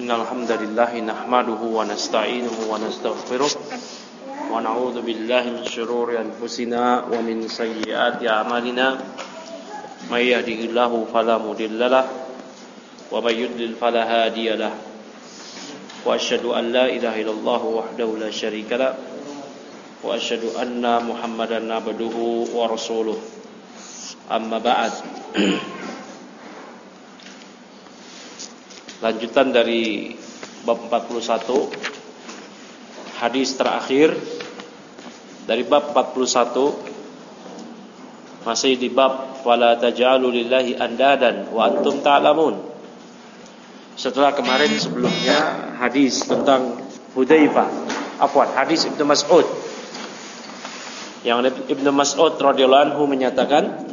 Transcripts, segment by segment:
Innal hamdalillah nahmaduhu wa nasta'inuhu wa nastaghfiruh wa na'udzu billahi min shururi anfusina wa min sayyiati a'malina may yahdihillahu fala mudhillalah wa may yudlil fala hadiyalah wa asyhadu an la ilaha illallah wahdahu la syarikalah wa asyhadu anna Muhammadan abduhu wa rasuluh. Amma ba'd. Lanjutan dari bab 41, hadis terakhir dari bab 41, masih di bab wala taj'alu lillahi andadan wa antum ta'lamun. Setelah kemarin sebelumnya hadis tentang hadis Ibnu Mas'ud, yang Ibnu Mas'ud radhiyallahu anhu menyatakan,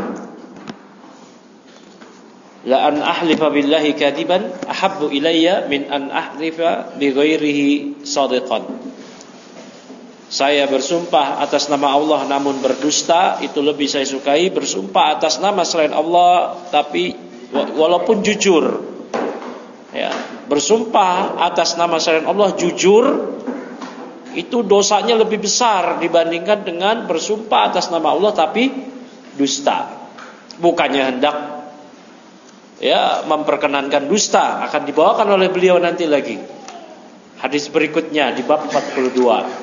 la an ahlifa billahi kadiban ahabbu ilayya min an ahlifa bi ghairihi shadiqan. Saya bersumpah atas nama Allah namun berdusta itu lebih saya sukai bersumpah atas nama selain Allah tapi walaupun jujur. Ya, bersumpah atas nama selain Allah jujur itu dosanya lebih besar dibandingkan dengan bersumpah atas nama Allah tapi dusta. Bukannya hendak memperkenankan dusta, akan dibawakan oleh beliau nanti lagi hadis berikutnya di bab 42.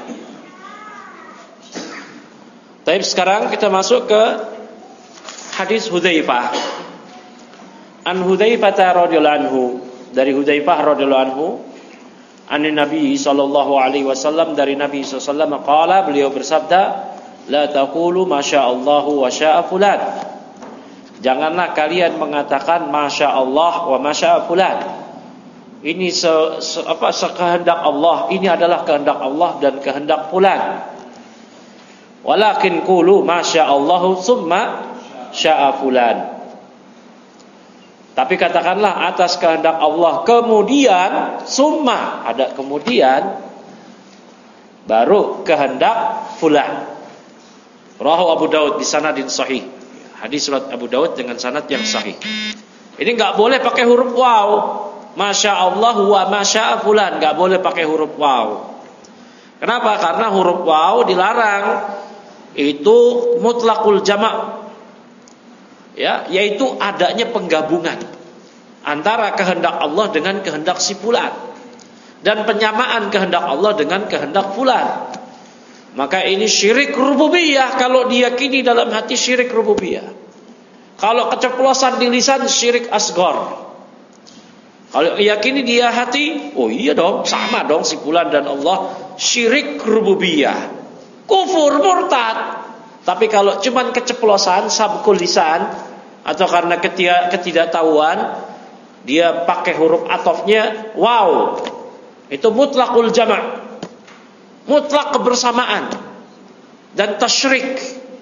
Tapi sekarang kita masuk ke hadis Hudzaifah. An Hudzaifah radhiyallahu anhu, dari Hudzaifah radhiyallahu anhu, an Nabi sallallahu alaihi wasallam, dari Nabi sallallahu alaihi wasallam qala, beliau bersabda, la taqulu masyaallahu wa syaa fulan. Janganlah kalian mengatakan masya Allah wa masya fulan. Ini sekehendak Allah, ini adalah kehendak Allah dan kehendak fulan. Walakin qulu masya Allahu summa syaa fulan. Tapi katakanlah atas kehendak Allah kemudian summa, ada kemudian baru kehendak fulan. Rawahu Abu Daud bi sanadin sahih. Hadis riwayat Abu Daud dengan sanad yang sahih. Ini enggak boleh pakai huruf waw. Masya Allah wa masya fulan, enggak boleh pakai huruf waw. Kenapa? Karena huruf waw dilarang. Itu mutlaqul jama'. Ya, yaitu adanya penggabungan antara kehendak Allah dengan kehendak si fulan dan penyamaan kehendak Allah dengan kehendak fulan. Maka ini syirik rububiyah kalau diyakini dalam hati, syirik rububiyah. Kalau keceplosan di lisan, syirik asghar. Kalau yakini dia hati, oh iya dong, sama dong si fulan dan Allah, syirik rububiyah. Kufur murtad. Tapi kalau cuman keceplosan, sabkul lisan, atau karena ketidaktahuan, dia pakai huruf atofnya wow, itu mutlaqul jama', mutlak kebersamaan dan tasyrik,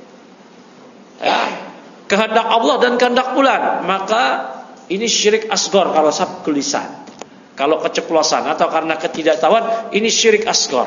kehendak Allah dan kehendak fulan, maka ini syirik asghar kalau sabkul lisan. Kalau keceplosan atau karena ketidaktahuan, ini syirik asghar.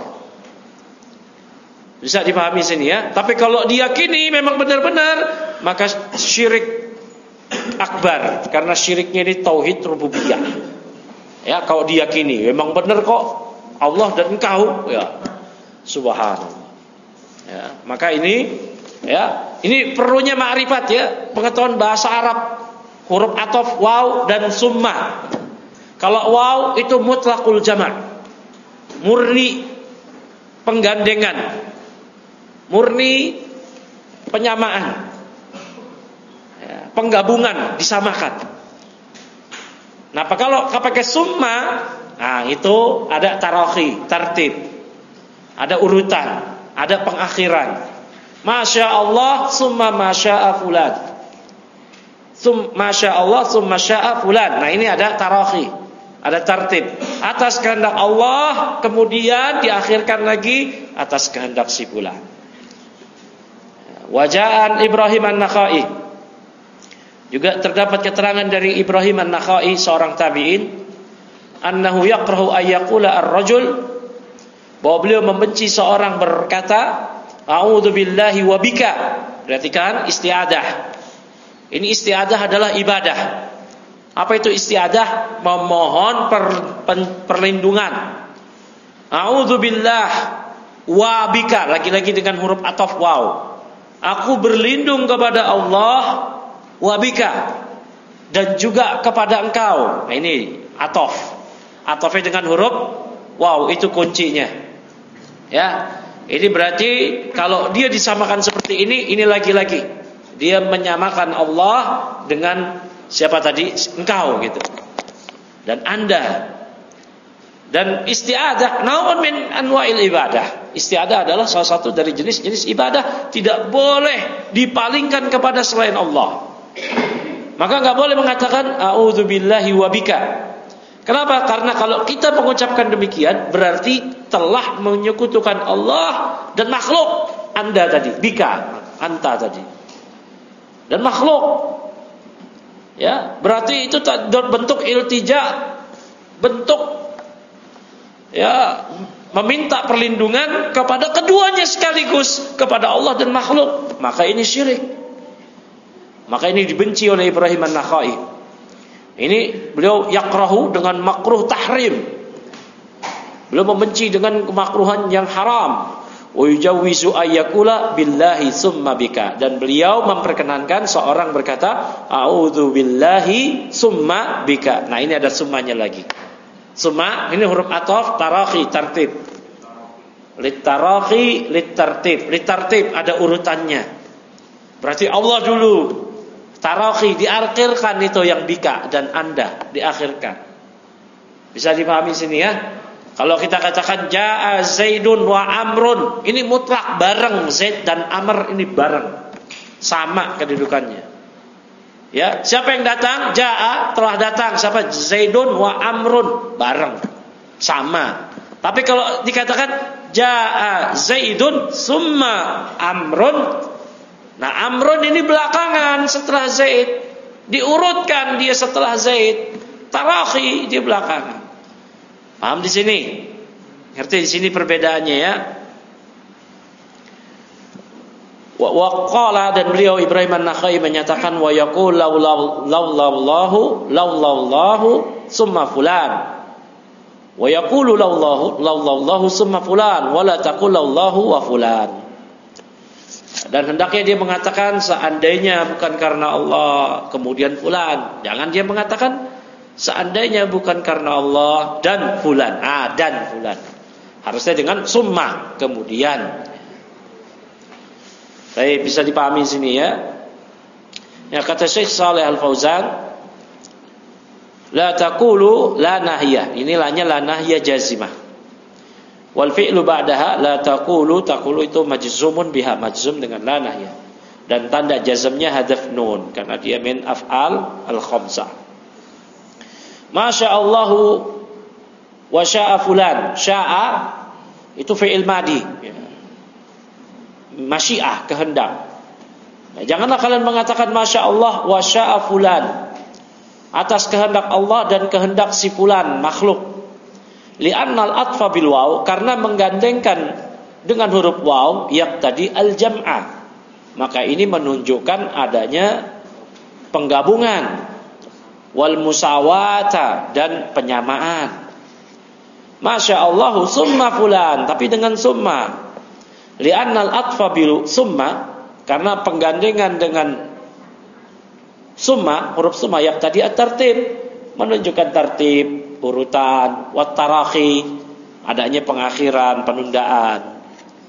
Bisa dipahami sini ya. Tapi kalau diyakini memang benar-benar, maka syirik akbar, karena syiriknya ini tauhid rububiyah. Ya, kalau diyakini memang benar kok Allah dan engkau, ya subhanallah. Ya, maka ini perlunya ma'rifat ya, pengetahuan bahasa Arab, huruf ataf waw dan summa. Kalau waw itu mutlaqul jama', murni penggandengan, murni penyamaan, ya, penggabungan, disamakan. Nah, kalau pakai summa, nah itu ada tarakhi, tertib, ada urutan, ada pengakhiran. Masya Allah summa masya fulan, masya Allah summa masya fulan. Nah, ini ada tarakhi, ada tertib. Atas kehendak Allah kemudian diakhirkan lagi atas kehendak si fulan. Waja'an Ibrahim an-Nakhai, juga terdapat keterangan dari Ibrahim an-Nakhai, seorang tabi'in, annahu yakrahu ayyaqula ar-rajul, bahwa beliau membenci seorang berkata a'udzu billahi wa bika. Perhatikan isti'adah. Ini isti'adah adalah ibadah. Apa itu isti'adah? Memohon perlindungan. A'udzubillah wa bika, lagi-lagi dengan huruf ataf waw. Aku berlindung kepada Allah wa bika, dan juga kepada engkau. Nah, ini ataf. Atafnya dengan huruf waw, itu kuncinya. Ya. Ini berarti kalau dia disamakan seperti ini lagi-lagi dia menyamakan Allah dengan siapa tadi? Engkau gitu. Dan Anda. Dan isti'adah naun min anwa'il ibadah. Isti'adah adalah salah satu dari jenis-jenis ibadah, tidak boleh dipalingkan kepada selain Allah. Maka enggak boleh mengatakan a'udzubillahi wa bika. Kenapa? Karena kalau kita mengucapkan demikian berarti telah menyekutukan Allah dan makhluk. Anda tadi, bika, anta tadi. Dan makhluk. Ya, berarti itu bentuk iltija, bentuk ya meminta perlindungan kepada keduanya sekaligus, kepada Allah dan makhluk. Maka ini syirik. Maka ini dibenci oleh Ibrahim An-Nakhai. Ini beliau yakrahu dengan makruh tahrim. Beliau membenci dengan kemakruhan yang haram. Wa yujawwizu ayyakula billahi summa bika, dan beliau memperkenankan seorang berkata a'udzu billahi summa bika. Nah, ini ada summanya lagi. Summa ini huruf ataf, tarakhi, tartib. Litarakhi, litartib. Litartib ada urutannya. Berarti Allah dulu. Tarakhi diakhirkan, itu yang bika, dan Anda diakhirkan. Bisa dipahami sini ya? Kalau kita katakan jaa Zaidun wa Amrun, ini mutlak bareng, Zaid dan Amr ini bareng. Sama kedudukannya. Ya, siapa yang datang? Jaa, telah datang. Siapa? Zaidun wa Amrun, bareng. Sama. Tapi kalau dikatakan jaa Zaidun summa Amrun, nah Amrun ini belakangan setelah Zaid, diurutkan dia setelah Zaid. Tarakhi di belakangan. Paham di sini? Ngerti di sini perbedaannya ya? Wa qala, dan beliau Ibrahim An-Nakhai menyatakan wa yaqul laulallahu summa fulan. Wa yaqulu laulallahu summa fulan wa la taqul laulallahu wa fulan. Dan hendaknya dia mengatakan seandainya bukan karena Allah kemudian fulan. Jangan dia mengatakan seandainya bukan karena Allah dan fulan. Dan fulan. Harusnya dengan summa kemudian. Baik, bisa dipahami sini ya. Ya, kata Syekh Shalih Al-Fauzan, la taqulu la nahiyah. Ini lahnya la nahiyah jazimah. Wal fi'lu ba'daha la taqulu itu majzumun biha, majzum dengan la nahiyah. Dan tanda jazmnya hadaf nun karena dia min af'al al-khamsah. Masya Allahu wa sya'a fulan. Sya'a itu fi'il madi. Masyiah, kehendak. Nah, janganlah kalian mengatakan Masya Allah wa sya'a fulan, atas kehendak Allah dan kehendak si fulan makhluk. Li'annal atfa bil waw, karena menggandengkan dengan huruf waw yaqtadi al jam'ah, maka ini menunjukkan adanya penggabungan, wal musawata, dan penyamaan. Masya Allah summa fulan, tapi dengan summa. Li'annal atfa bil summa, karena penggandengan dengan summa, huruf summa yang tadi at-tartib, menunjukkan tartib, urutan, wat tarakhi, adanya pengakhiran, penundaan.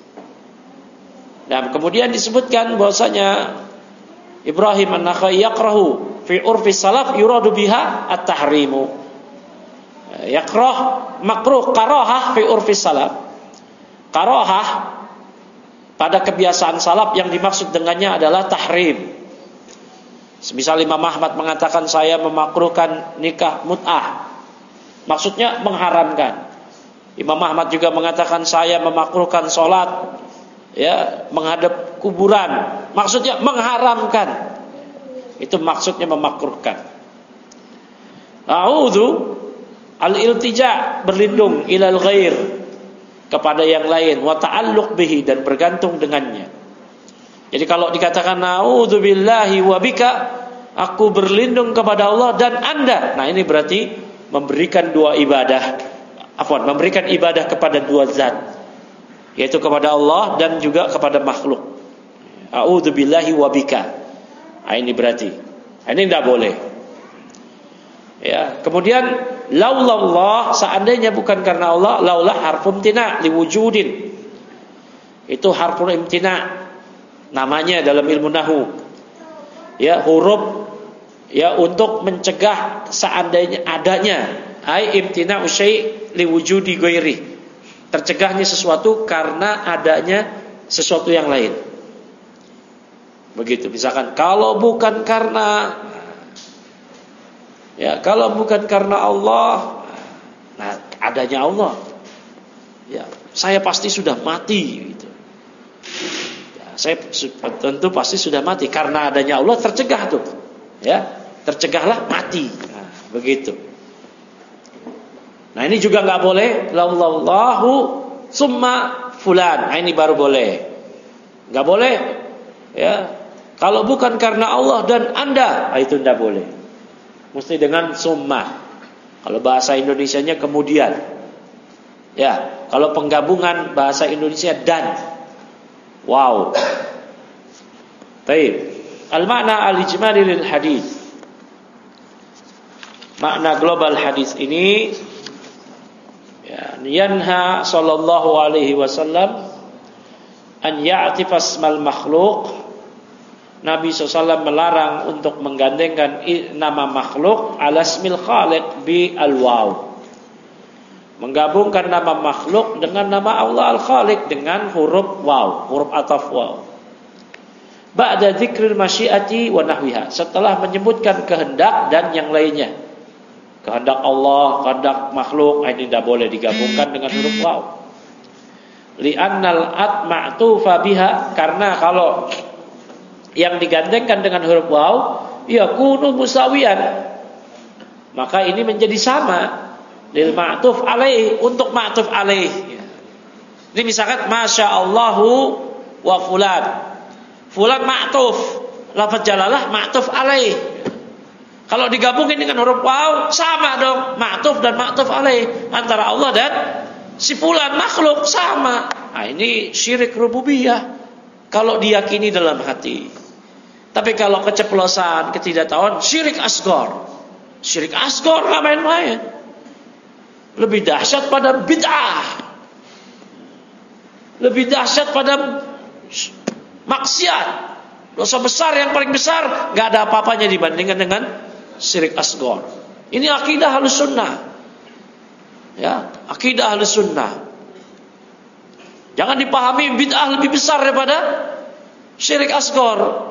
Dan kemudian disebutkan bahwasanya Ibrahim An-Nakhai yakrahu fi urfi salaf yuradu biha at-tahrimu. Yakrah makruh, karahah fi urfi salaf. Karahah pada kebiasaan salaf yang dimaksud dengannya adalah tahrim. Semisal Imam Ahmad mengatakan saya memakruhkan nikah mut'ah, maksudnya mengharamkan. Imam Ahmad juga mengatakan saya memakruhkan sholat ya menghadap kuburan, maksudnya mengharamkan. Itu maksudnya memakruhkan. A'udzu al-iltija, berlindung, ilal ghair, kepada yang lain, wa ta'alluq bihi, dan bergantung dengannya. Jadi kalau dikatakan a'udzubillahi wa bika, Aku berlindung kepada Allah dan Anda. Nah, ini berarti memberikan dua ibadah. Memberikan ibadah kepada dua zat, yaitu kepada Allah dan juga kepada makhluk. A'udzubillahi wabika. Nah, ini berarti. Ini tidak boleh. Ya, kemudian laulallah, seandainya bukan karena Allah, laulah harfun imtina' liwujudin. Itu harfun imtina' namanya dalam ilmu nahwu. Ya, huruf ya untuk mencegah seandainya adanya. Ai imtina'u syai' liwujudi ghairi. Tercegahnya sesuatu karena adanya sesuatu yang lain. Begitu, misalkan kalau bukan karena Allah, nah adanya Allah, ya saya pasti sudah mati gitu. Ya, saya tentu pasti sudah mati karena adanya Allah, tercegah tuh. Ya, tercegahlah mati. Nah, begitu. Nah, ini juga nggak boleh. Lallahu summa fulan. Nah, ini baru boleh. Nggak boleh. Ya. Kalau bukan karena Allah dan Anda, itu tidak boleh. Mesti dengan summa. Kalau bahasa Indonesianya kemudian. Ya, kalau penggabungan bahasa Indonesia dan. Wow. Baik. Al-makna al-ijmali lil hadis. Makna global hadis ini, ya, yanha sallallahu alaihi wasallam an ya'tifa ismal makhluq. Nabi SAW melarang untuk menggandengkan nama makhluk ala ismil khaliq bi al-waw. Menggabungkan nama makhluk dengan nama Allah al-khaliq dengan huruf waw, huruf ataf waw. Ba'da dzikril masyiati wa nahwiha, setelah menyebutkan kehendak dan yang lainnya. Kehendak Allah, kehendak makhluk, ini tidak boleh digabungkan dengan huruf waw. Li'annal at ma'tufa biha, karena kalau yang digandengkan dengan huruf waw yakunu musawiyan, maka ini menjadi sama lil ma'tuf alaih, untuk ma'tuf alaih. Ini misalkan masyaallahu wa fulan, fulan ma'tuf, lafaz jalalah ma'tuf alaih. Kalau digabungin dengan huruf waw sama dong, ma'tuf dan ma'tuf alaih, antara Allah dan si fulan makhluk sama. Nah, ini syirik rububiyah kalau diyakini dalam hati. Tapi kalau keceplosan, ketidaktahuan, syirik asghar. Syirik asghar enggak main-main. Lebih dahsyat pada bid'ah. Lebih dahsyat pada maksiat. Dosa besar yang paling besar, enggak ada apa-apanya dibandingkan dengan syirik asghar. Ini akidah Ahlus Sunnah. Ya, akidah Ahlus Sunnah. Jangan dipahami bid'ah lebih besar daripada syirik asghar.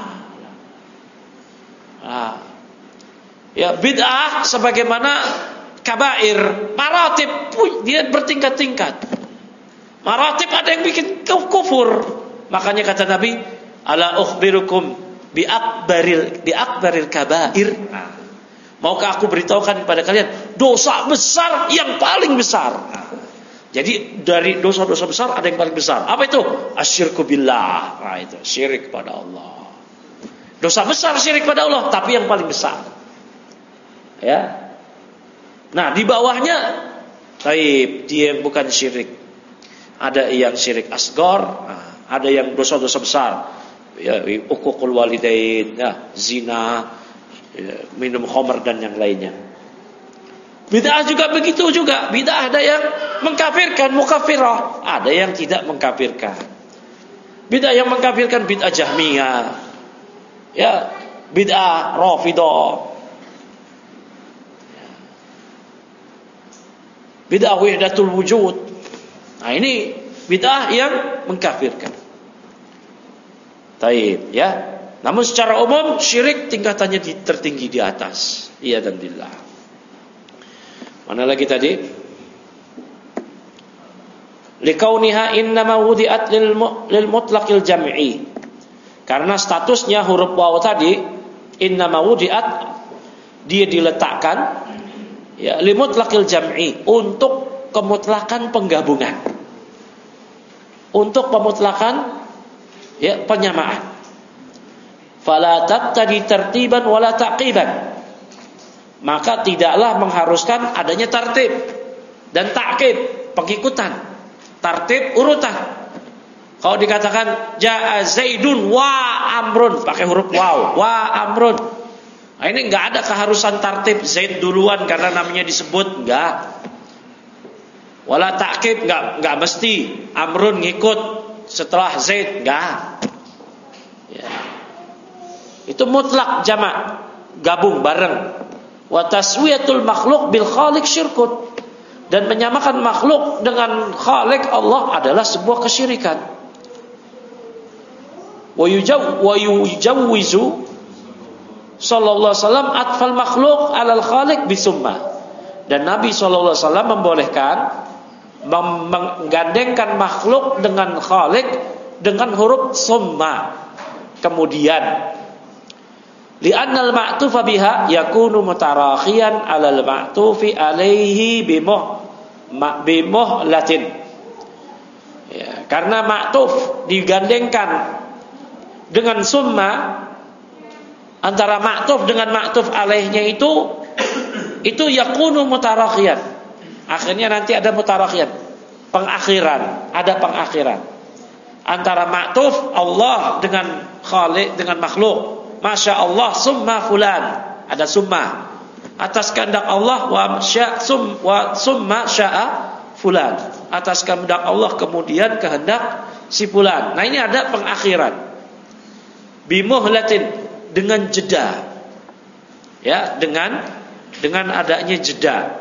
Ya, bid'ah sebagaimana kabair, maratib, dia bertingkat-tingkat. Maratib ada yang bikin kufur. Makanya kata Nabi, ala ukhbirukum bi akbaril kabair. Maukah aku beritahukan kepada kalian dosa besar yang paling besar? Jadi dari dosa-dosa besar ada yang paling besar. Apa itu? Asyirku billah. Nah, itu syirik pada Allah. Dosa besar syirik pada Allah, tapi yang paling besar. Ya. Nah, di bawahnya taib, dia yang bukan syirik. Ada yang syirik asghar, ada yang dosa-dosa besar. Ya, uququl walidain, ya, zina, ya, minum khamr dan yang lainnya. Bid'ah juga begitu juga. Bid'ah ada yang mengkafirkan, mukaffirah, ada yang tidak mengkafirkan. Bid'ah yang mengkafirkan bid'ah Jahmiyah. Ya, bid'ah Rafidhah. Bid'ah wahdatul wujud. Nah, ini bid'ah yang mengkafirkan. Taib, ya. Namun secara umum syirik tingkatannya tertinggi di atas. Iya dan billah. Mana lagi tadi? Likauniha innama wudi'at lil mutlaqil jam'i. Karena statusnya huruf waw tadi innama wudi'at, dia diletakkan ya lil mutlaqil jam'i, untuk kemutlakan penggabungan. Untuk pemutlakan ya penyamaan. fala taqtadi tartiban wala taqiban. Maka tidaklah mengharuskan adanya tartib dan ta'qib, pengikutan. Tartib urutan. Kalau dikatakan jaa Zaidun wa Amrun, pakai huruf waw, wa Amrun. Nah, ini enggak ada keharusan tartib Zaid duluan karena namanya disebut, enggak. Wala ta'qib, enggak mesti Amrun ngikut setelah Zaid, enggak. Ya. Itu mutlak jamak, gabung bareng. Wa taswiyatul makhluk bil khaliq syirkun. Dan menyamakan makhluk dengan khaliq Allah adalah sebuah kesyirikan. Wa yujawwizu sallallahu alaihi wasallam atfal makhluk alal khaliq bisumma. Dan Nabi sallallahu alaihi wasallam membolehkan menggandengkan makhluk dengan khaliq dengan huruf summa. Kemudian li'annal ma'tufa biha yakunu mutarakhiyan 'alal ma'tufi 'alaihi bimuhlatin. Ya, karena ma'tuf digandengkan dengan summa, antara ma'tuf dengan ma'tuf alaihnya itu yakunu mutarakhiyan. Akhirnya nanti ada mutarakhiyan, pengakhiran, ada pengakhiran antara ma'tuf Allah dengan khaliq dengan makhluk. Masya Allah summa fulan, ada summa atas kehendak Allah, wa summa sya'a fulan, atas kehendak Allah kemudian kehendak si fulan. Nah ini ada pengakhiran bimuhlatin, dengan jeda, ya, dengan adanya jeda.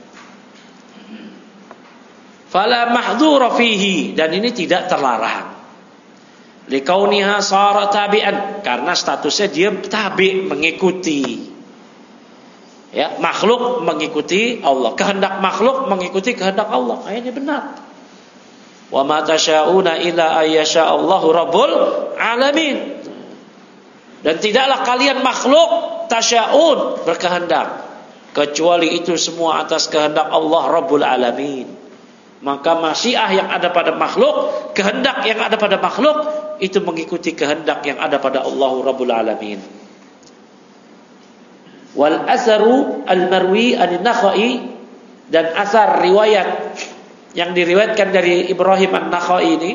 Fala mahdhura fihi, dan ini tidak terlarang. Likauniha sara tabi'an, karena statusnya dia tabi', mengikuti. Ya, makhluk mengikuti Allah, kehendak makhluk mengikuti kehendak Allah. Ini benar. Wa ma tasya'una illa ayyasha Allahu rabbul alamin. Dan tidaklah kalian makhluk tasya'un, berkehendak, kecuali itu semua atas kehendak Allah Rabbul Alamin. Maka masyiah yang ada pada makhluk, kehendak yang ada pada makhluk, itu mengikuti kehendak yang ada pada Allah Rabbul Alamin. Wal asaru al-marwi an-Nakhai, dan asar riwayat yang diriwayatkan dari Ibrahim an-Nakhai ini,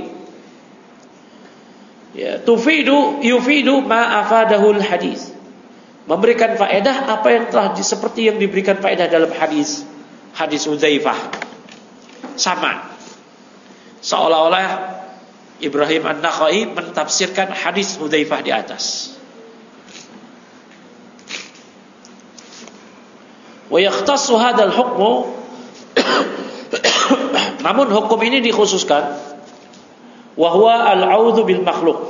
ya, yufidu ma afadahul hadis, memberikan faedah apa yang telah seperti yang diberikan faedah dalam hadis Hudzaifah. Sama, seolah-olah Ibrahim an-Nakhai mentafsirkan hadis Hudzaifah di atas. Wa yakhtassu hadzal hukmu namun hukum ini dikhususkan, wa huwa al-'audzu bil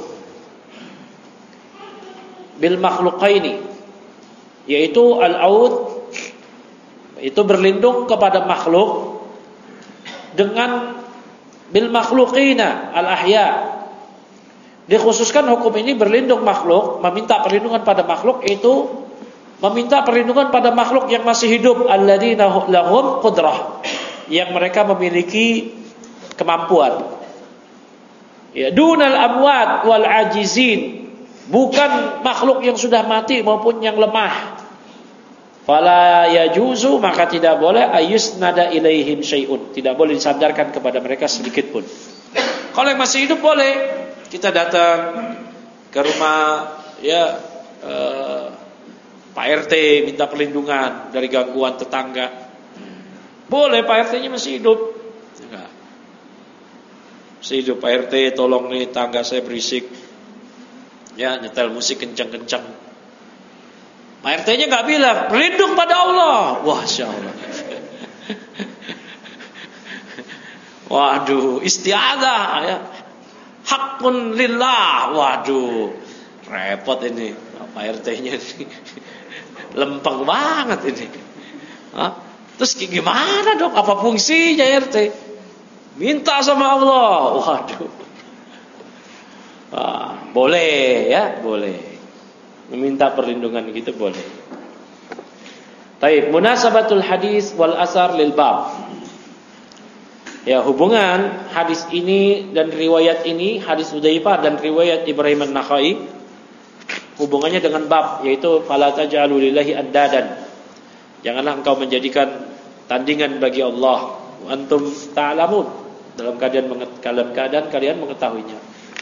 makhluqaini, yaitu al-'aud itu berlindung kepada makhluk dengan bil makhluqina al-ahya. Dikhususkan hukum ini berlindung makhluk, meminta perlindungan pada makhluk, itu meminta perlindungan pada makhluk yang masih hidup, alladzina lahum qudrah, yang mereka memiliki kemampuan. Ya, dunal amwat wal ajizin, bukan makhluk yang sudah mati maupun yang lemah. Fala yajuzu, maka tidak boleh ayusnada ilaihim syai'un, tidak boleh disandarkan kepada mereka sedikit pun. Kalau yang masih hidup boleh kita datang ke rumah, ya, Pak RT minta perlindungan dari gangguan tetangga. Boleh, Pak RT-nya masih hidup. Enggak. Masih hidup, Pak RT tolong nih tangga saya berisik, ya, nyetel musik kencang-kencang. Pak RT-nya nggak bilang berlindung pada Allah. Wah, insyaallah. Waduh, isti'adzah, ya. Hakun lillah. Waduh, repot ini. Pak RT-nya ini lempeng banget ini. Hah? Terus gimana dong? Apa fungsinya RT? Minta sama Allah. Waduh. Boleh, ya, boleh. Meminta perlindungan gitu boleh. Taib, munasabatul hadis wal asar lil bab. Ya, hubungan hadis ini dan riwayat ini, hadis Hudzaifah dan riwayat Ibrahim an-Nakhai, hubungannya dengan bab, yaitu fala taj'alu lillahi andadan. Janganlah engkau menjadikan tandingan bagi Allah. Wa antum ta'lamun, dalam keadaan kalian mengetahuinya.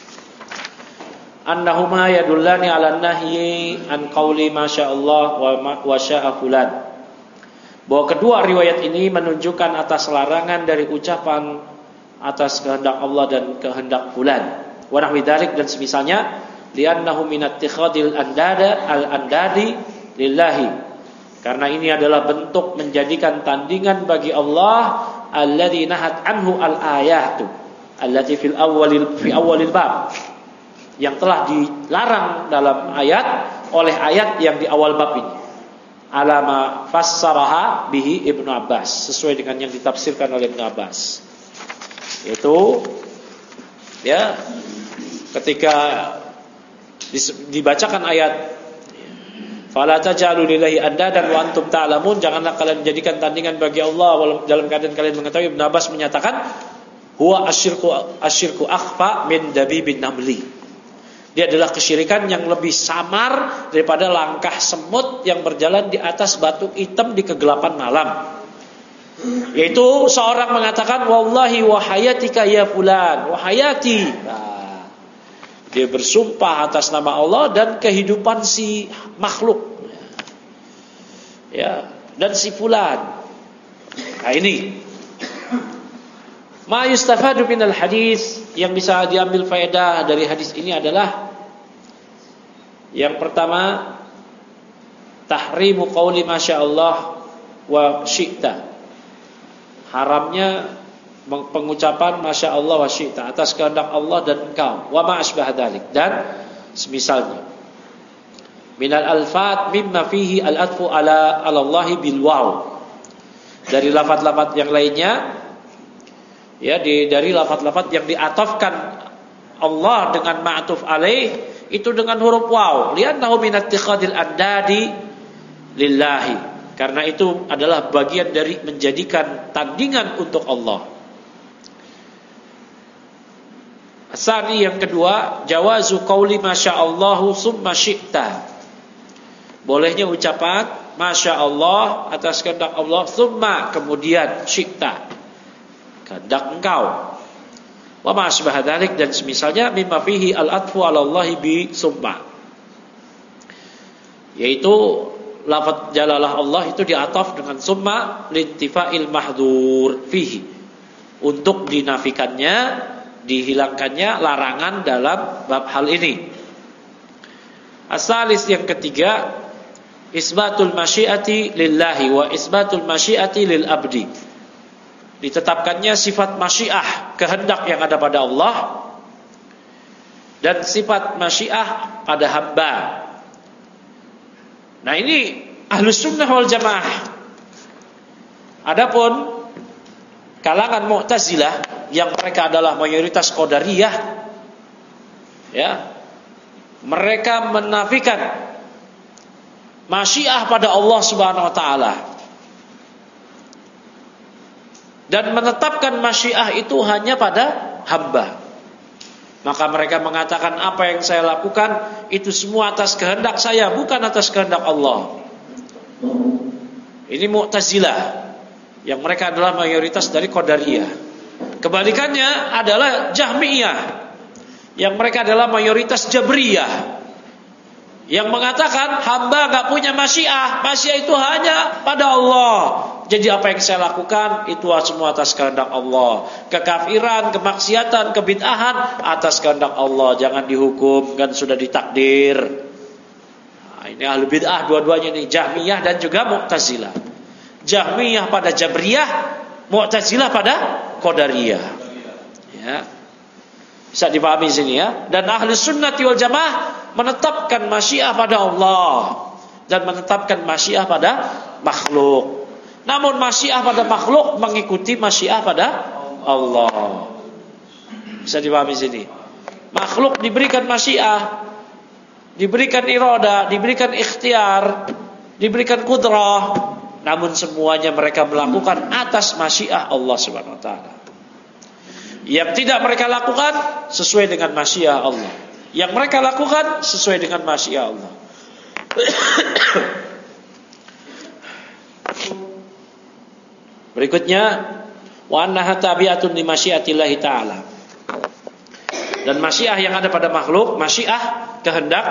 Annahuma yadullani 'alan nahyi an qauli masyaallah wa syaa fulan. Bahwa kedua riwayat ini menunjukkan atas larangan dari ucapan atas kehendak Allah dan kehendak fulan. Wa nahwi dzalik, dan semisalnya, li'annahu min ittikhadil andadi lillahi. Karena ini adalah bentuk menjadikan tandingan bagi Allah alladzi nahat anhu al-ayatu allati fi awwalil bab, yang telah dilarang dalam ayat oleh ayat yang di awal bab ini. Alama fassaraha bihi Ibnu Abbas, sesuai dengan yang ditafsirkan oleh Ibnu Abbas. Yaitu ya, ketika dibacakan ayat fala taj'alu lillahi andadan wa antum ta'lamun, janganlah kalian menjadikan tandingan bagi Allah dalam keadaan kalian mengetahui. Ibnu Abbas menyatakan huwa asyirku akhfa min dabibin namli. Dia adalah kesyirikan yang lebih samar daripada langkah semut yang berjalan di atas batu hitam di kegelapan malam. Yaitu seorang mengatakan wallahi wa hayatika ya fulan, wa hayati. Dia bersumpah atas nama Allah dan kehidupan si makhluk, ya, dan si fulan. Nah ini ma yustafadu minal hadis, yang bisa diambil faedah dari hadis ini adalah yang pertama, tahrimu qauli masyaallah wa syi'ta. Haramnya pengucapan masya Allah wa syi'ta, atas kehendak Allah dan engkau, wa ma asbah dzalik, dan semisalnya. Minal alfat mimma fihi al-atfu ala Allahi bil waw. Dari lafaz-lafaz yang lainnya, ya, dari lafaz-lafaz yang diatofkan Allah dengan ma'tuf alaih itu dengan huruf waw, li'annahu min ittikhadil andadi lillahi. Karena itu adalah bagian dari menjadikan tandingan untuk Allah. Asani, yang kedua, jawazu qauli masyaallahu summa syi'ta. Bolehnya ucapan masya Allah atas kehendak Allah, summa kemudian syi'ta, kehendak engkau. Wa ma asbah dzalik, dan semisalnya, mimma fihi al-atfu 'ala Allahi bi summa. Yaitu lafaz jalalah Allah itu diataf dengan summa lintifa'il mahdzur fihi, untuk dinafikannya, dihilangkannya larangan dalam bab hal ini. Asalis, yang ketiga, isbatul masyiati lillahi wa isbatul masyiati lil abdi. Ditetapkannya sifat masyiah, kehendak yang ada pada Allah, dan sifat masyiah pada hamba. Nah ini Ahlus Sunnah wal Jamaah. Adapun kalangan Mu'tazilah, yang mereka adalah mayoritas Qadariyah, ya, mereka menafikan masyiah pada Allah Subhanahu wa taala dan menetapkan masyiah itu hanya pada hamba. Maka mereka mengatakan apa yang saya lakukan itu semua atas kehendak saya, bukan atas kehendak Allah. Ini Mu'tazilah, yang mereka adalah mayoritas dari Qadariyah. Kebalikannya adalah Jahmiyah, yang mereka adalah mayoritas Jabriyah, yang mengatakan hamba gak punya masyiah, masyiah itu hanya pada Allah. Jadi apa yang saya lakukan itu semua atas kehendak Allah. Kekafiran, kemaksiatan, kebid'ahan atas kehendak Allah, jangan dihukum, kan sudah ditakdir. Nah, ini ahli bid'ah dua-duanya nih, Jahmiyah dan juga Mu'tazilah. Jahmiyah pada Jabriyah, Mu'tazilah pada Qadariyah. Ya. Bisa dipahami sini ya. Dan ahli sunnati wal jamaah menetapkan masyiah pada Allah dan menetapkan masyiah pada makhluk. Namun masyiah pada makhluk mengikuti masyiah pada Allah. Bisa dipahami sini. Makhluk diberikan masyiah, diberikan iradah, diberikan ikhtiar, diberikan qudrah, namun semuanya mereka melakukan atas masyiah Allah Subhanahu wa taala. Yang tidak mereka lakukan sesuai dengan masyiah Allah. Yang mereka lakukan sesuai dengan masyiah Allah. Berikutnya, wa annaha tabi'atun li masyiatillahi ta'ala. Dan masyiah yang ada pada makhluk, masyiah kehendak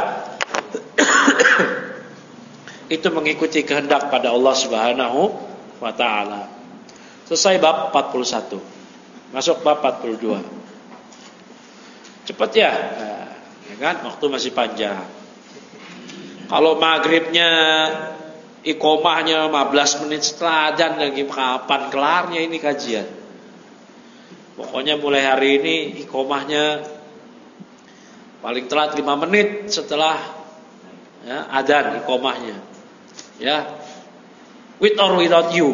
itu mengikuti kehendak pada Allah Subhanahu wa taala. Selesai bab 41. Masuk bab 42. Cepat ya. Ya kan? Waktu masih panjang. Kalau maghribnya iqomahnya 15 menit setelah adzan lagi, kapan kelarnya ini kajian? Pokoknya mulai hari ini iqomahnya paling telat 5 menit setelah adzan iqomahnya. Ya. With or without you.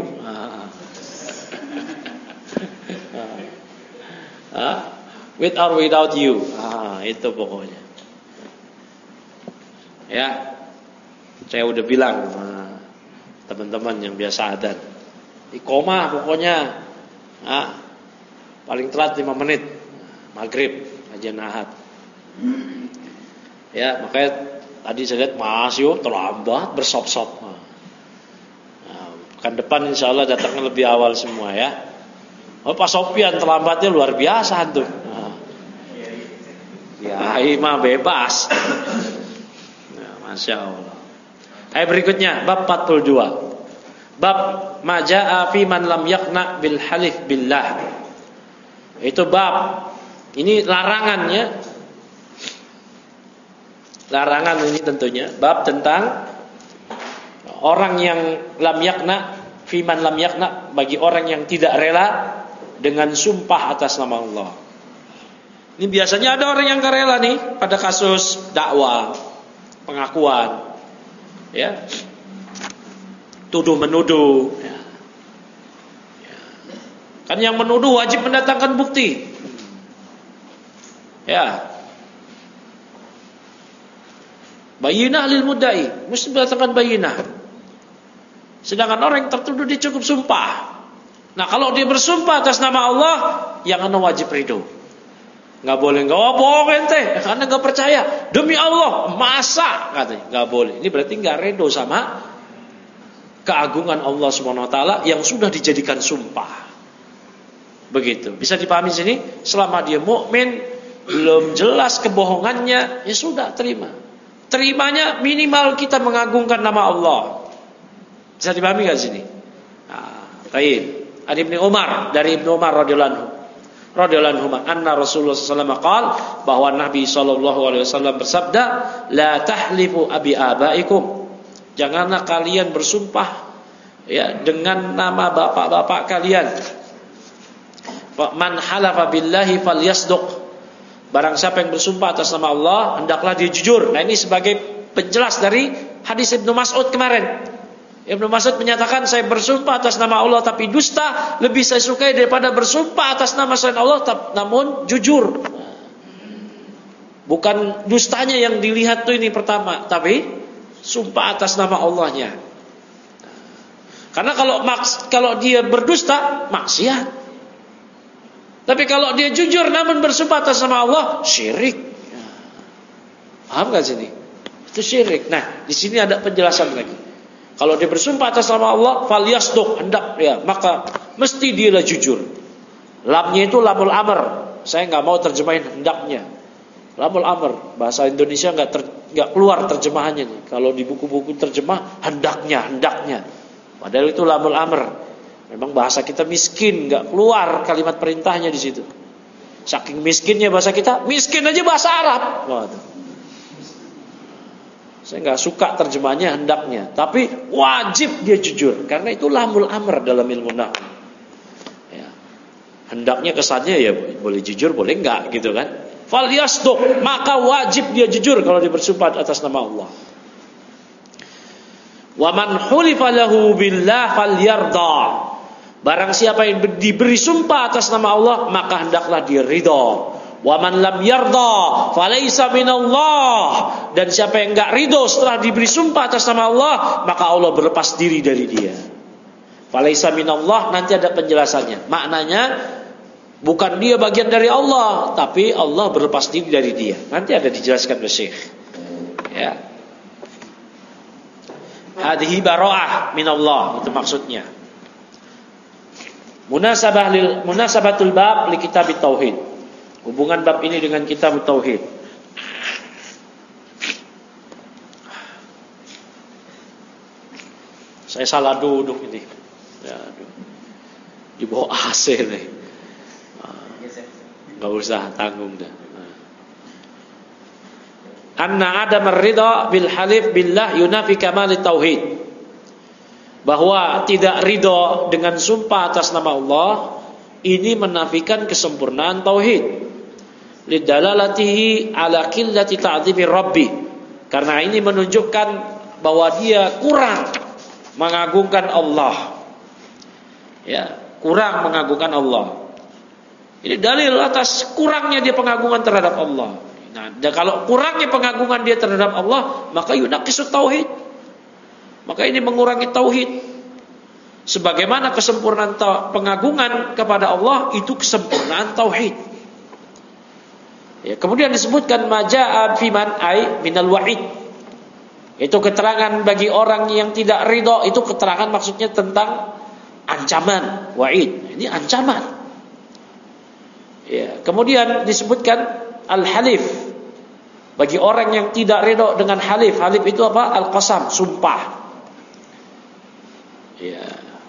With or without you. Itu pokoknya. Ya. Saya udah bilang sama teman-teman yang biasa adzan. Iqomah pokoknya paling telat 5 menit maghrib kajian ahad. Ya, makanya tadi saya lihat Mas Yo terlambat bersop-sop. Kan depan insyaallah datangnya lebih awal semua ya. Oh, Pak Sofian terlambatnya luar biasa tuh. Ya, mah bebas. Masya Allah. Ayat berikutnya bab 42. Bab majaa fi man lam yaqna bil halif billah. Itu bab ini larangannya. Larangan ini tentunya bab tentang orang yang lam yaqna fi man lam yaqna, bagi orang yang tidak rela dengan sumpah atas nama Allah. Ini biasanya ada orang yang gak rela nih pada kasus dakwah, pengakuan. Ya, tuduh menuduh. Ya. Kan yang menuduh wajib mendatangkan bukti. Ya, bayinah lil mudda'i, mesti mendatangkan bayinah. Sedangkan orang yang tertuduh dia cukup sumpah. Nah, kalau dia bersumpah atas nama Allah, yang anda wajib ridho. Nggak boleh, bohong ente, karena nggak percaya. Demi Allah, masa katanya nggak boleh. Ini berarti nggak ridho sama keagungan Allah Subhanahu Wa Taala yang sudah dijadikan sumpah. Begitu. Bisa dipahami sini? Selama dia mukmin, belum jelas kebohongannya, ya sudah terima. Terimanya minimal kita mengagungkan nama Allah. Bisa dipahami nggak sini? Baik. Ada Ibnu Umar, dari Ibnu Umar radhiyallahu anhu anna Rasulullah sallallahu alaihi wasallam qaal, bahwa Nabi sallallahu alaihi wasallam bersabda, la tahlifu abi abaikum, janganlah kalian bersumpah ya dengan nama bapak-bapak kalian. Man halafa billahi falyasduq, barang siapa yang bersumpah atas nama Allah hendaklah dia jujur. Nah, ini sebagai penjelas dari hadis Ibnu Mas'ud kemarin. Ibnu Mas'ud menyatakan, saya bersumpah atas nama Allah tapi dusta lebih saya sukai daripada bersumpah atas nama selain Allah namun jujur. Bukan dustanya yang dilihat tuh ini pertama, tapi sumpah atas nama Allahnya. Karena kalau dia berdusta maksiat. Tapi kalau dia jujur namun bersumpah atas nama Allah, syirik. Paham gak sini? Itu syirik. Nah, di sini ada penjelasan lagi. Kalau dia bersumpah atas nama Allah, falyasduq, hendak ya, maka mesti dia lah jujur. Lamnya itu lamul amr. Saya nggak mau terjemahin hendaknya. Lamul amr, bahasa Indonesia nggak keluar terjemahannya nih. Kalau di buku-buku terjemah hendaknya. Padahal itu lamul amr. Memang bahasa kita miskin, nggak keluar kalimat perintahnya di situ. Saking miskinnya bahasa kita, miskin aja bahasa Arab. Saya nggak suka terjemahnya hendaknya, tapi wajib dia jujur karena itu lamul amr dalam ilmu nahwu. Ya. Hendaknya kesannya ya boleh jujur, boleh enggak gitu kan? Falyasduq, maka wajib dia jujur kalau dia bersumpah atas nama Allah. Wa man hulifa lahu billah falyarda. Barang siapa yang diberi sumpah atas nama Allah, maka hendaklah dia ridha. Wa man lam yarda falaysa minallah, dan siapa yang enggak ridho setelah diberi sumpah atas nama Allah, maka Allah berlepas diri dari dia. Falaysa minallah nanti ada penjelasannya. Maknanya Bukan dia bagian dari Allah, tapi Allah berlepas diri dari dia. Nanti ada dijelaskan oleh Syekh. Ya. Hadhihi bara'ah min Allah, itu maksudnya. Munasabatul bab li kitab tauhid. Hubungan bab ini dengan kitab tauhid. Saya salah duduk ini. Ya, di bawah AC nih. Gak usah tanggung dah. Anna adam ar-ridha bil halif billah yunafi kamal tauhid. Bahwa tidak ridha dengan sumpah atas nama Allah ini menafikan kesempurnaan tauhid. Lidalalatihi ala qillati ta'zimi rabbi. Karena ini menunjukkan bahwa dia kurang mengagungkan Allah. Ya, kurang mengagungkan Allah. Ini dalil atas kurangnya dia pengagungan terhadap Allah. Nah, dan kalau kurangnya pengagungan dia terhadap Allah, maka yunaqisut tauhid. Maka ini mengurangi tauhid. Sebagaimana kesempurnaan pengagungan kepada Allah itu kesempurnaan tauhid. Ya, kemudian disebutkan majaa fiman ai minal wa'id. Itu keterangan bagi orang yang tidak ridha, itu keterangan maksudnya tentang ancaman, wa'id. Ini ancaman. Ya, kemudian disebutkan al-halif bagi orang yang tidak ridha dengan halif. Halif itu apa? Al-qasam, sumpah. Ya.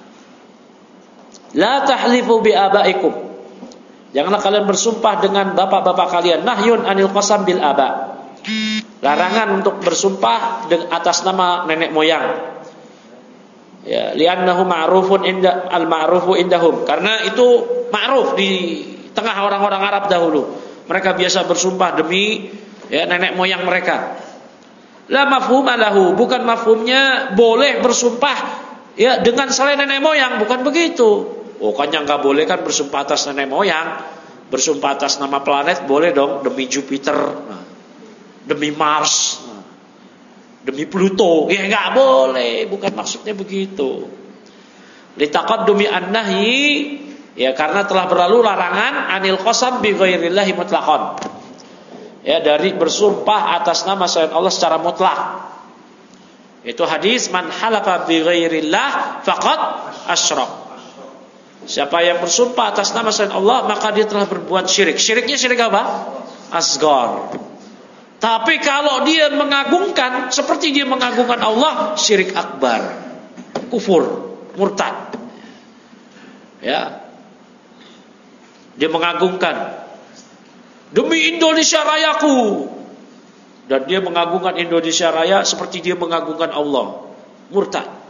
La tahlifu bi abaikum. Janganlah kalian bersumpah dengan bapak-bapak kalian. Nahyun anil qasam bil aba. Larangan untuk bersumpah atas nama nenek moyang. Ya, li'annahu ma'rufun inda al-ma'rufu indahum. Karena itu ma'ruf di tengah orang-orang Arab dahulu. Mereka biasa bersumpah demi nenek moyang mereka. La mafhuma lahu, bukan mafhumnya boleh bersumpah dengan selain nenek moyang, bukan begitu. Pokoknya enggak boleh kan bersumpah atas nenek moyang. Bersumpah atas nama planet boleh dong, demi Jupiter, demi Mars, demi Pluto. Ya enggak boleh, bukan maksudnya begitu. Litaqaddumi an-nahyi, ya karena telah berlalu larangan anil qasam bi ghairillahi mutlaqan. Ya, dari bersumpah atas nama selain Allah secara mutlak. Itu hadis man halafa bi ghairillah faqad asyrak. Siapa yang bersumpah atas nama selain Allah maka dia telah berbuat syirik. Syiriknya syirik apa? Asghar. Tapi kalau dia mengagungkan seperti dia mengagungkan Allah, syirik akbar. Kufur, murtad. Ya. Dia mengagungkan demi Indonesia Rayaku, dan dia mengagungkan Indonesia Raya seperti dia mengagungkan Allah. Murtad.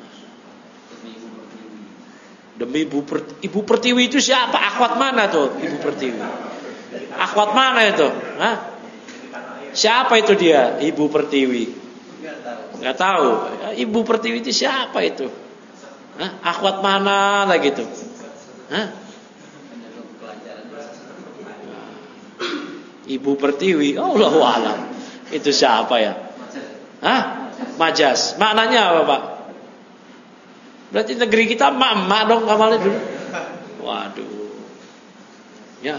Demi Ibu Pertiwi itu siapa? Akhwat mana tuh Ibu Pertiwi? Akhwat mana itu? Hah? Siapa itu dia? Ibu Pertiwi? Nggak tahu. Ibu Pertiwi itu siapa itu? Hah? Akhwat mana lagi tuh? Hah? Ibu Pertiwi, Allahu a'lam. Itu siapa ya? Hah? Majas. Maknanya apa, Pak? Berarti negeri kita emak-emak dong kamalnya dulu. Waduh. Ya.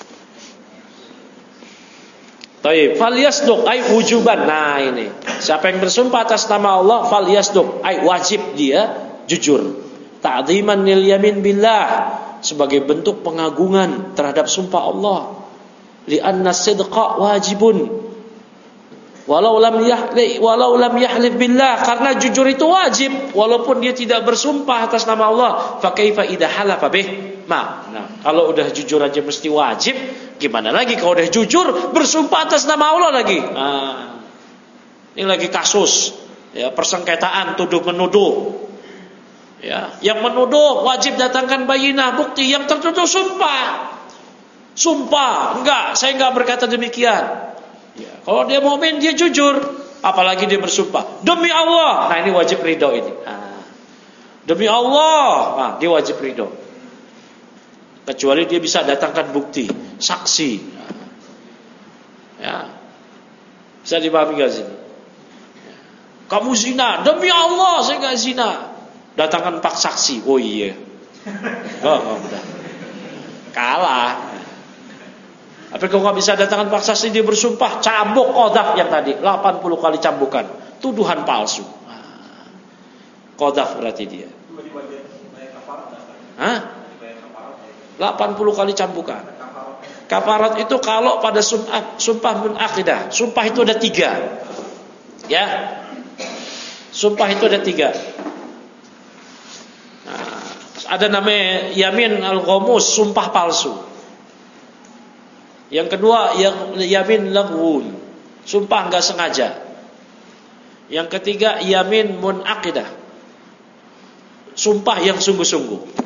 Taib. Falyasduq ay wujuban. Nah ini. Siapa yang bersumpah atas nama Allah, falyasduq ay wajib dia jujur. Ta'dhiman lil yamin billah, sebagai bentuk pengagungan terhadap sumpah Allah. Li'anna sidqa wajibun walau lam yahlif billah, karena jujur itu wajib walaupun dia tidak bersumpah atas nama Allah. Fa kaifa idza halafa bih? Nah, kalau udah jujur aja mesti wajib, gimana lagi kalau udah jujur bersumpah atas nama Allah lagi? Ini lagi kasus ya, persengketaan tuduh menuduh. Ya, yang menuduh wajib datangkan bayinah, bukti. Yang tertuduh sumpah, enggak, saya enggak berkata demikian. Ya, kalau dia mukmin dia jujur, apalagi dia bersumpah demi Allah. Nah, ini wajib ridho ini. Demi Allah, dia wajib ridho. Kecuali dia bisa datangkan bukti, saksi. Ya, bisa dipahami enggak sih? Kamu zina, demi Allah saya enggak zina. Datangkan 4 saksi. Oh iya. Oh, udah. kalah. Tapi kalau nggak bisa datangkan paksa sih dia bersumpah, cambuk qadzaf yang tadi 80 kali cambukan, tuduhan palsu. Qadzaf berarti dia. Hah? 80 kali cambukan. Kafarat itu kalau pada sumpah munaqidah, sumpah itu ada 3. Ya. Sumpah itu ada 3. Nah, ada namanya yamin al-ghamus, sumpah palsu. Yang kedua yamin laghun, sumpah enggak sengaja. Yang ketiga yamin munaqidah, sumpah yang sungguh-sungguh.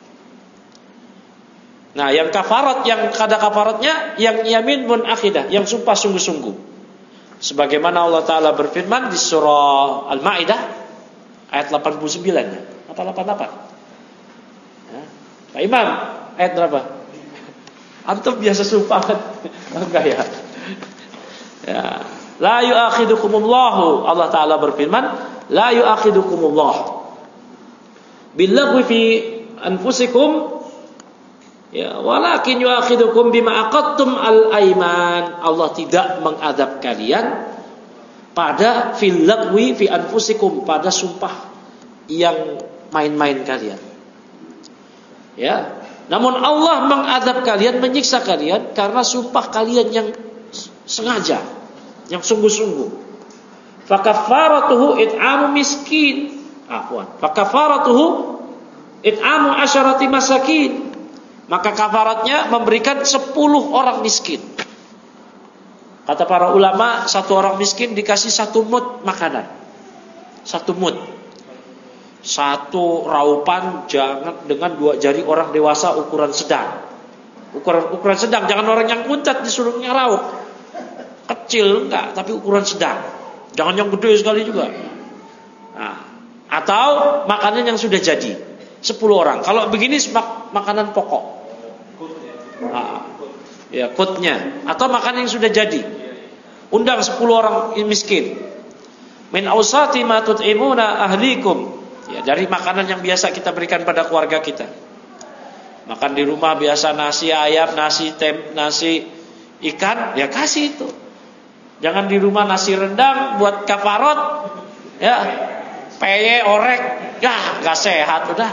Nah, yang kafarat, yang ada kafaratnya yang yamin munaqidah, yang sumpah sungguh-sungguh. Sebagaimana Allah Ta'ala berfirman di surah Al-Ma'idah ayat 89 ya. Apa 88? Ya. Pak Imam, ayat berapa? Antum biasa sumpah kan? Enggak ya? Ya. La yu'akhidukumullahu, Allah Ta'ala berfirman, la yu'akhidukumullah billaghwi fi anfusikum, ya, walakin yu'akhidukum bima aqadtum al-aiman. Allah tidak mengadab kalian pada fil lagwi fi anfusikum, pada sumpah yang main-main kalian. Ya. Namun Allah mengadab kalian, menyiksa kalian karena sumpah kalian yang sengaja, yang sungguh-sungguh. Fakafaratuhu it'amu miskin. Fakafaratuhu it'amu asyarati masakin. Maka kafaratnya memberikan 10 orang miskin. Kata para ulama, 1 orang miskin dikasih 1 mud makanan. 1 mud. 1 raupan jangan dengan 2 jari orang dewasa ukuran sedang. Ukuran sedang, jangan orang yang kuncat disuruh ngeraup. Kecil enggak, tapi ukuran sedang. Jangan yang gede sekali juga. Nah, atau makanan yang sudah jadi 10 orang. Kalau begini makanan pokok. Nah, ya kutnya. Atau makanan yang sudah jadi. Undang 10 orang miskin. Min ausati ma tut'imuna ahlikum. Ya, dari makanan yang biasa kita berikan pada keluarga kita. Makan di rumah biasa nasi ayam, nasi ikan, ya kasih itu. Jangan di rumah nasi rendang buat kafarat, ya peye orek, ya nggak sehat udah.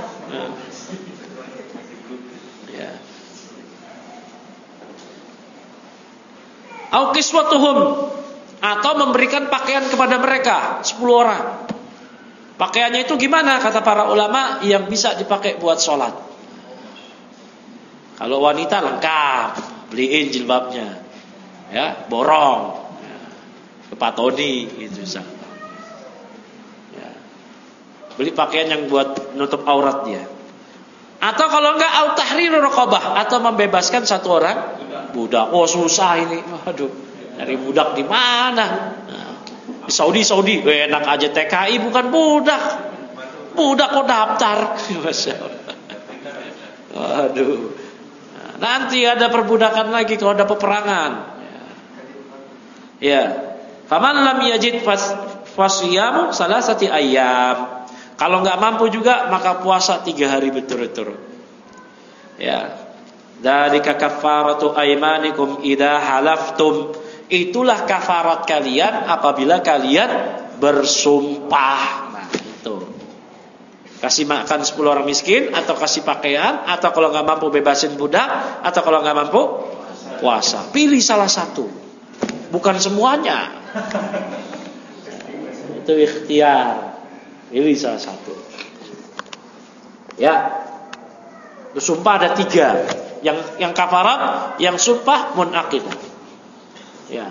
Ya. Au kiswatuhum, atau memberikan pakaian kepada mereka 10 orang. Pakaiannya itu gimana? Kata para ulama, yang bisa dipakai buat sholat. Kalau wanita lengkap, beliin jilbabnya, ya borong, ya, kepatoni gitu ya. Beli pakaian yang buat nutup aurat dia. Atau kalau enggak au tahriru raqabah, atau membebaskan 1 orang budak. Oh susah ini, waduh, dari budak di mana? Saudi enak aja, TKI bukan budak kok daftar. Masya Allah. Waduh, nanti ada perbudakan lagi kalau ada peperangan. Ya, faman lam yajid fasiyamu salasati ayyam. Kalau nggak mampu juga maka puasa 3 hari berturut-turut. Ya, dzalika kafaratu aymanikum idza halaftum. Itulah kafarat kalian apabila kalian bersumpah. Nah, itu. Kasih makan 10 orang miskin, atau kasih pakaian, atau kalau nggak mampu bebasin budak, atau kalau nggak mampu puasa. Pilih salah satu. Bukan semuanya. Itu ikhtiar. Pilih salah satu. Ya. Bersumpah ada 3. Yang kafarat, yang sumpah munaqidah. Ya.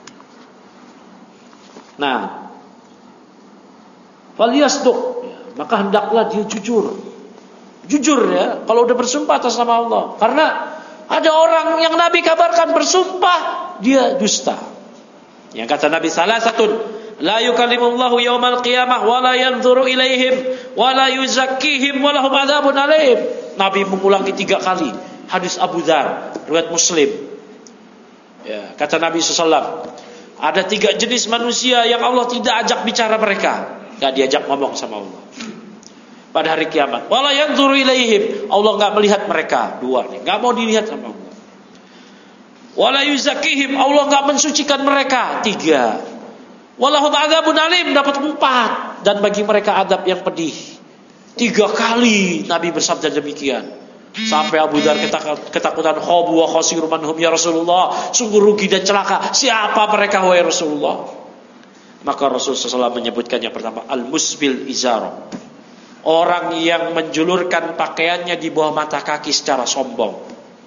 Nah, falyasduq, ya, maka hendaklah dia jujur. Jujur ya, kalau udah bersumpah atas nama Allah. Karena ada orang yang Nabi kabarkan bersumpah dia dusta. Yang kata Nabi salasatun, la yukallimullahu yaumal qiyamah wa la yanzuru ilaihim wa la yuzakkihim wa lahum adzabun alaihim. Nabi mengulangi 3 kali. Hadis Abu Dzar, riwayat Muslim. Ya, kata Nabi SAW, ada 3 jenis manusia yang Allah tidak ajak bicara mereka, gak diajak ngomong sama Allah. pada hari kiamat. Wala yanzuru ilaihim, Allah enggak melihat mereka. Dua nih, enggak mau dilihat sama Allah. Wala yuzakkihim, Allah enggak mensucikan mereka. Tiga. Walahum adzabun alim, dapat 4, dan bagi mereka adab yang pedih. 3 kali Nabi bersabda demikian. Sampai Abu Dzar ketakutan, khabu wa khasiru manhum ya Rasulullah, sungguh rugi dan celaka siapa mereka wahai Rasulullah. Maka Rasulullah SAW menyebutkan yang pertama, al-musbil izaro, orang yang menjulurkan pakaiannya di bawah mata kaki secara sombong.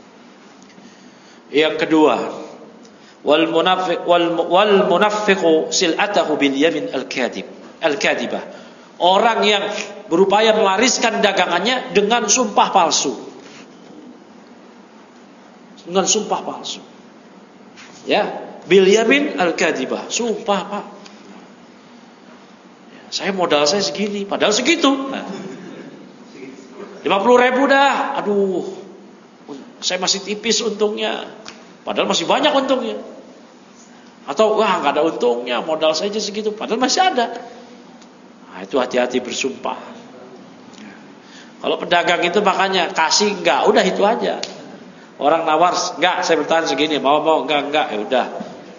Yang kedua, wal munafiqu sil'atahu bil yamin al-kadibah, orang yang berupaya mewariskan dagangannya dengan sumpah palsu. Dengan sumpah palsu. Ya, bil yamin al-kadibah, sumpah Pak. Ya, saya modal saya segini, padahal segitu. 50.000 dah. Aduh, saya masih tipis untungnya, padahal masih banyak untungnya. Atau wah nggak ada untungnya, modal saja segitu, padahal masih ada. Nah, itu hati-hati bersumpah. Kalau pedagang itu makanya kasih enggak, udah itu aja. Orang nawar enggak, saya bertahan segini, mau enggak, ya udah.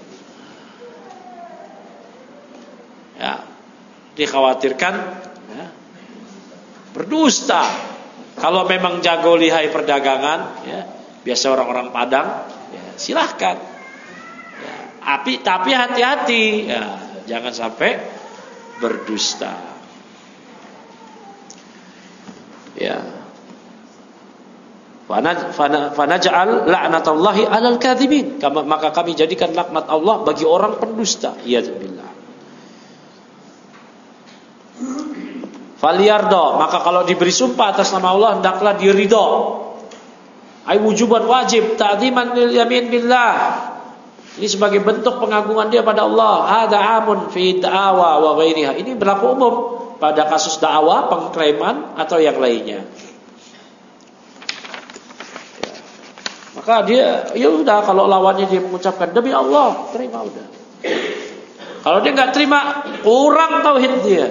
Ya, dikhawatirkan ya, berdusta. Kalau memang jago lihai perdagangan, ya, biasa orang-orang Padang, ya, silahkan. Ya, tapi hati-hati, ya, jangan sampai berdusta. Ya. Fanaj'al la'natallahi 'alal kadzibin, maka kami jadikan laknat Allah bagi orang pendusta. Iyadzubillah. Falyardo, maka kalau diberi sumpah atas nama Allah hendaklah diridho. Ai wujuban wajib ta'dziman lil yamin billah. Ini sebagai bentuk pengagungan dia pada Allah. Hada amun fi da'wa wa ghairiha. Ini berlaku umum pada kasus dakwah, pengklaiman atau yang lainnya. Maka dia, ya udah, kalau lawannya dia mengucapkan demi Allah, terima udah. Kalau dia nggak terima, kurang tauhid dia.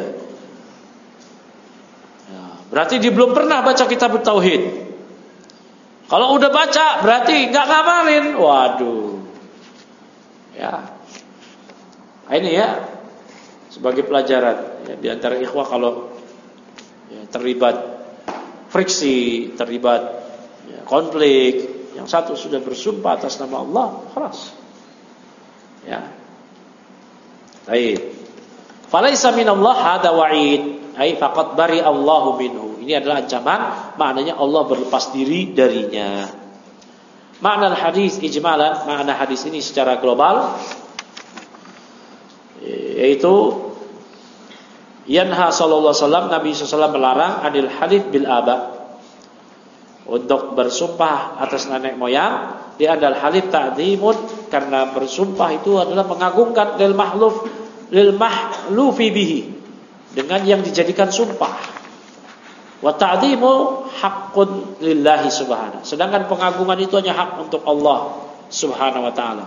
Ya, berarti dia belum pernah baca kitab tauhid. Kalau udah baca, berarti nggak ngamalin. Waduh. Ya, ini ya sebagai pelajaran ya, di antara ikhwah kalau ya, terlibat friksi, terlibat ya, konflik. Yang satu sudah bersumpah atas nama Allah, keras. Ya. Baik. Falaisa minallah hada wa'id, ai faqad bari Allahu minhu. Ini adalah ancaman, maknanya Allah berlepas diri darinya. Makna hadis ijmalan, makna hadis ini secara global yaitu yanha sallallahu alaihi wasallam, Nabi sallallahu alaihi wasallam melarang adil halif bil aba, untuk bersumpah atas nenek moyang. Dia adalah halif ta'dzimun, karena bersumpah itu adalah mengagungkan lil mahlufi bihi, dengan yang dijadikan sumpah. Wa ta'dzimu haqqun lillahi subhanahu, sedangkan pengagungan itu hanya hak untuk Allah subhanahu wa ta'ala.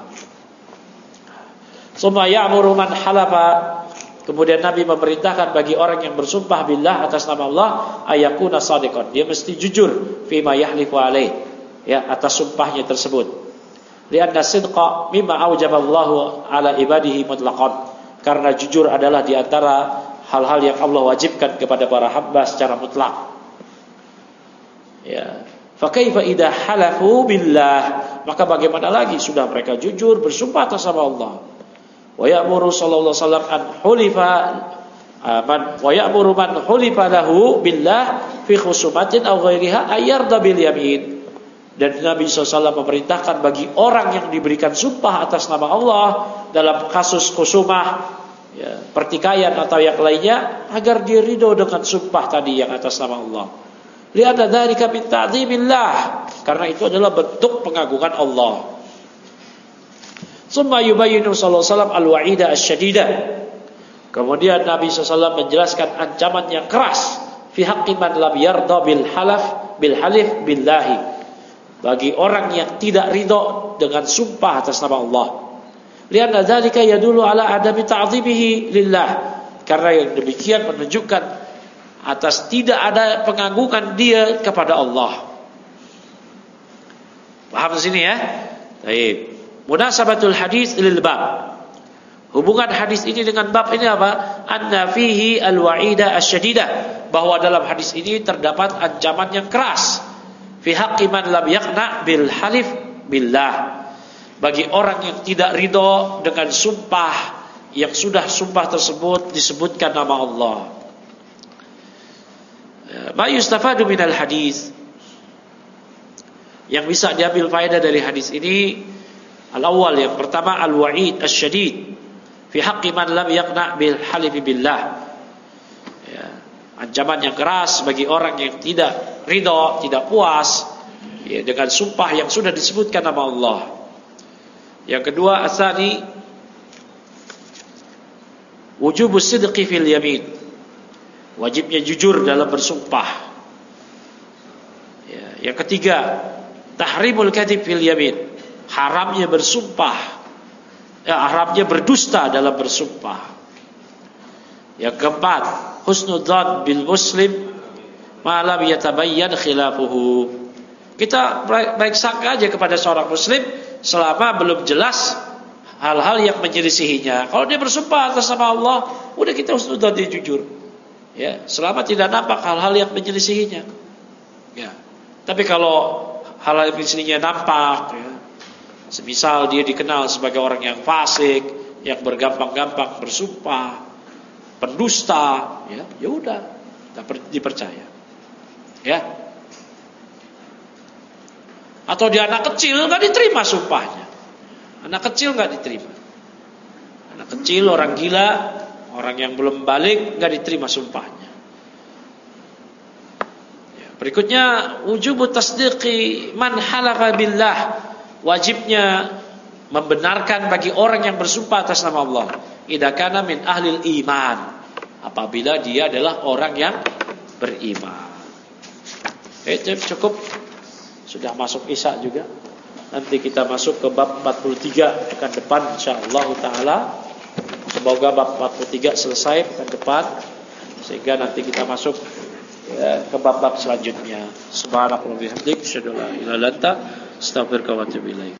Summa ya'muru man halafa, kemudian Nabi memerintahkan bagi orang yang bersumpah billah atas nama Allah ayakuna shadiqan, dia mesti jujur fima yahlifu alaih, ya, atas sumpahnya tersebut. Lianna sidqa mimma aujaballahu ala ibadihi mutlaqan, karena jujur adalah di antara hal-hal yang Allah wajibkan kepada para hamba secara mutlak. Ya, fa kaifa idza halafu billah, maka bagaimana lagi sudah mereka jujur bersumpah atas nama Allah. Wa ya'muru sallallahu alaihi wasallam an hulifa wa ya'muru man hulifa lahu billah fi khusumatin aw ghairiha ayyarda bil yamin. Dan Nabi SAW memerintahkan bagi orang yang diberikan sumpah atas nama Allah dalam kasus khusumah, ya, pertikaian atau yang lainnya, agar dia ridho dengan sumpah tadi yang atas nama Allah. Li'anna dzalika min ta'dzimillah, karena itu adalah bentuk pengagungan Allah. Summa yubayyinu sallallahu alaihi wasallam al-wa'ida asy-syadida. Kemudian Nabi SAW menjelaskan ancaman yang keras fi haqqi man lam yarda bil halif billahi, bagi orang yang tidak ridho dengan sumpah atas nama Allah. Lianna dzalika yadullu ala adami ta'dhimihi lillah, karena yang demikian menunjukkan atas tidak ada pengagungan dia kepada Allah. Paham di sini ya? Baik. Munasabatul hadis lil bab. Hubungan hadis ini dengan bab ini apa? Anna fihi al-wa'ida asy-syadidah, bahwa dalam hadis ini terdapat ancaman yang keras fi haqqi man lam yaqna bil halif billah, bagi orang yang tidak ridho dengan sumpah yang sudah sumpah tersebut disebutkan nama Allah. Ma yustafadu minal hadis, yang bisa diambil faedah dari hadis ini, al-awwal, yang pertama, al-wa'id asy-syadid fi haqqi man lam yaqna bil halif billah, ya, ancaman yang keras bagi orang yang tidak ridho, tidak puas, ya, dengan sumpah yang sudah disebutkan nama Allah. Yang kedua, asani wujubus sidqi fil yamin, wajibnya jujur dalam bersumpah. Ya, yang ketiga, tahrimul kadzib fil yamin, haramnya bersumpah, haramnya berdusta dalam bersumpah. Yang keempat, husnudzan bil muslim ma lam yatabayyan khilafuhu, kita baik sangka aja kepada seorang muslim selama belum jelas hal-hal yang menyelisihinya. Kalau dia bersumpah atas nama Allah, udah kita husnudzan, dia jujur. Ya, selama tidak nampak hal-hal yang menyelisihinya. Ya. Tapi kalau hal-hal yang menyelisihinya nampak, ya, semisal dia dikenal sebagai orang yang fasik, yang bergampang-gampang bersumpah, pendusta, ya udah, tidak dipercaya. Ya. Atau dia anak kecil, nggak diterima sumpahnya. Anak kecil nggak diterima. Anak kecil, orang gila, orang yang belum balik, nggak diterima sumpahnya. Ya, berikutnya, wujubut tasdiqi man halafa billah, wajibnya membenarkan bagi orang yang bersumpah atas nama Allah, idza kana min ahlil iman, apabila dia adalah orang yang beriman. Cukup. Sudah masuk Isya juga. Nanti kita masuk ke bab 43 pekan depan insyaallah taala. Semoga bab 43 selesai pekan depan, sehingga nanti kita masuk ke bab-bab selanjutnya. Subhanakallahumma wa bihamdika, asyhadu an la ilaha illa anta, astaghfiruka wa atubu ilaik.